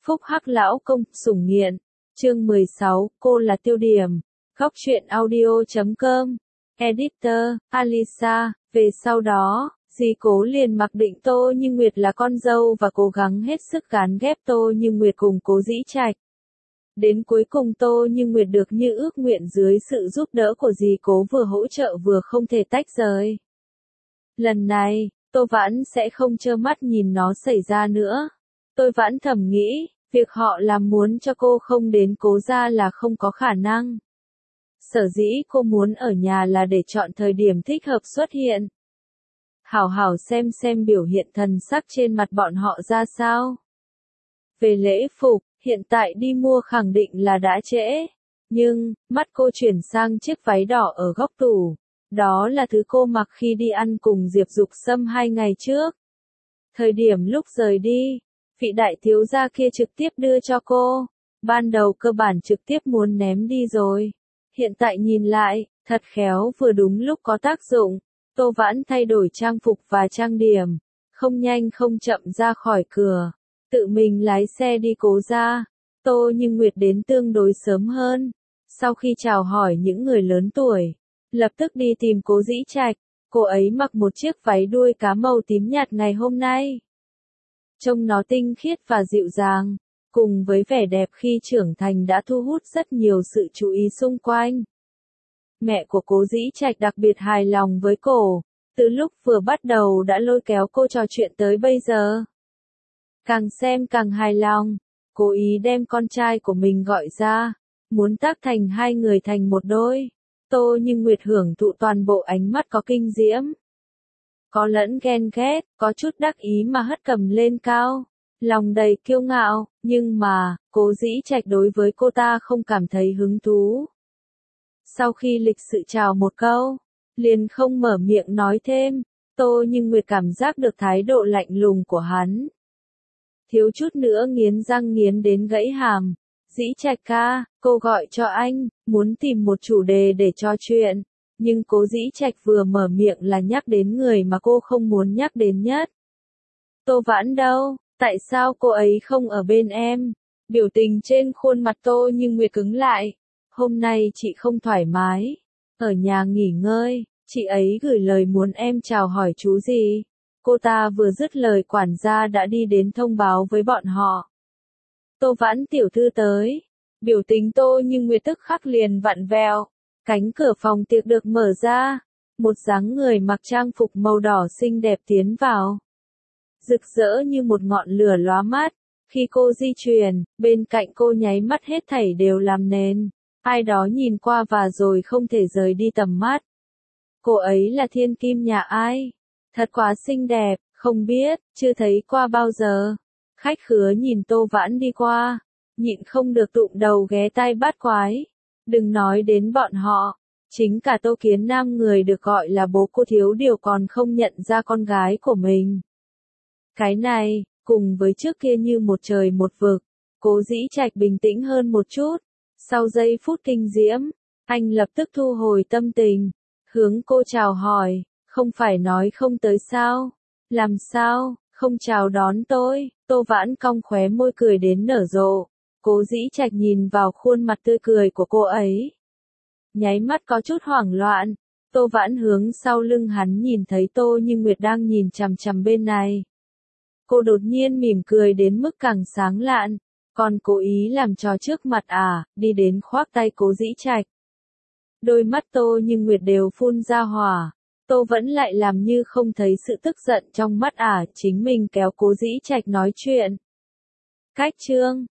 Phúc Hắc Lão Công, sủng nghiện. Chương 16, cô là tiêu điểm. Góc truyện audio.com. Editor, Alisa. Về sau đó, dì Cố liền mặc định Tô Như Nguyệt là con dâu và cố gắng hết sức gán ghép Tô Như Nguyệt cùng Cố Dĩ Trạch. Đến cuối cùng Tô Như Nguyệt được như ước nguyện dưới sự giúp đỡ của dì Cố vừa hỗ trợ vừa không thể tách rời. Lần này, Tô Vãn sẽ không trơ mắt nhìn nó xảy ra nữa. Tôi Vãn thầm nghĩ, việc họ làm muốn cho cô không đến Cố gia là không có khả năng. Sở dĩ cô muốn ở nhà là để chọn thời điểm thích hợp xuất hiện. Hảo hảo xem biểu hiện thần sắc trên mặt bọn họ ra sao. Về lễ phục, hiện tại đi mua khẳng định là đã trễ. Nhưng, mắt cô chuyển sang chiếc váy đỏ ở góc tủ. Đó là thứ cô mặc khi đi ăn cùng Diệp Dục Sâm 2 ngày trước. Thời điểm lúc rời đi, vị đại thiếu gia kia trực tiếp đưa cho cô. Ban đầu cơ bản trực tiếp muốn ném đi rồi. Hiện tại nhìn lại, thật khéo vừa đúng lúc có tác dụng. Tô Vãn thay đổi trang phục và trang điểm. Không nhanh không chậm ra khỏi cửa. Tự mình lái xe đi Cố gia. Tô Như Nguyệt đến tương đối sớm hơn. Sau khi chào hỏi những người lớn tuổi, lập tức đi tìm Cố Dĩ Trạch. Cô ấy mặc một chiếc váy đuôi cá màu tím nhạt ngày hôm nay. Trông nó tinh khiết và dịu dàng, cùng với vẻ đẹp khi trưởng thành đã thu hút rất nhiều sự chú ý xung quanh. Mẹ của Cố Dĩ Trạch đặc biệt hài lòng với cô, từ lúc vừa bắt đầu đã lôi kéo cô trò chuyện tới bây giờ. Càng xem càng hài lòng, cố ý đem con trai của mình gọi ra, muốn tác thành hai người thành một đôi. Tô Như Nguyệt hưởng thụ toàn bộ ánh mắt có kinh diễm. Có lẫn ghen ghét, có chút đắc ý mà hất cầm lên cao, lòng đầy kiêu ngạo, nhưng mà, Cố Dĩ Trạch đối với cô ta không cảm thấy hứng thú. Sau khi lịch sự chào một câu, liền không mở miệng nói thêm. Tô Như Nguyệt cảm giác được thái độ lạnh lùng của hắn. Thiếu chút nữa nghiến răng nghiến đến gãy hàm. Dĩ Trạch ca, cô gọi cho anh, muốn tìm một chủ đề để trò chuyện. Nhưng Cố Dĩ Trạch vừa mở miệng là nhắc đến người mà cô không muốn nhắc đến nhất. Tô Vãn đâu, tại sao cô ấy không ở bên em? Biểu tình trên khuôn mặt Tô Như Nguyệt cứng lại. Hôm nay chị không thoải mái, ở nhà nghỉ ngơi, chị ấy gửi lời muốn em chào hỏi chú gì. Cô ta vừa dứt lời quản gia đã đi đến thông báo với bọn họ. Tô Vãn tiểu thư tới. Biểu tình Tô Như Nguyệt tức khắc liền vặn vẹo. Cánh cửa phòng tiệc được mở ra. Một dáng người mặc trang phục màu đỏ xinh đẹp tiến vào. Rực rỡ như một ngọn lửa lóa mắt. Khi cô di chuyển, bên cạnh cô nháy mắt hết thảy đều làm nền. Ai đó nhìn qua và rồi không thể rời đi tầm mắt. Cô ấy là thiên kim nhà ai? Thật quá xinh đẹp, không biết, chưa thấy qua bao giờ. Khách khứa nhìn Tô Vãn đi qua, nhịn không được tụm đầu ghé tai bắt quái. Đừng nói đến bọn họ, chính cả Tô Kiến Nam người được gọi là bố cô thiếu điều còn không nhận ra con gái của mình. Cái này, cùng với trước kia như một trời một vực, Cố Dĩ Trạch bình tĩnh hơn một chút. Sau giây phút kinh diễm, anh lập tức thu hồi tâm tình, hướng cô chào hỏi, không phải nói không tới sao? Làm sao, không chào đón tôi? Tô Vãn cong khóe môi cười đến nở rộ. Cố Dĩ Trạch nhìn vào khuôn mặt tươi cười của cô ấy. Nháy mắt có chút hoảng loạn, Tô Vãn hướng sau lưng hắn nhìn thấy Tô Như Nguyệt đang nhìn chằm chằm bên này. Cô đột nhiên mỉm cười đến mức càng sáng lạn, còn cố ý làm trò trước mặt đi đến khoác tay Cố Dĩ Trạch. Đôi mắt Tô Như Nguyệt đều phun ra hỏa, Tô vẫn lại làm như không thấy sự tức giận trong mắt chính mình kéo Cố Dĩ Trạch nói chuyện. Cách chương